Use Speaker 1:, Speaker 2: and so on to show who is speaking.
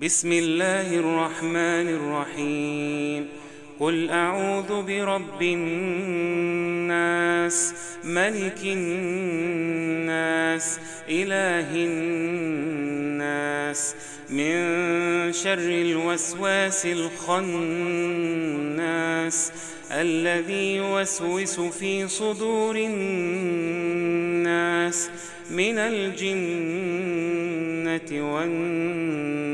Speaker 1: بسم الله الرحمن الرحيم. قل أعوذ برب الناس، ملك الناس، إله الناس، من شر الوسواس الخناس الذي يوسوس في صدور الناس من الجنة والناس.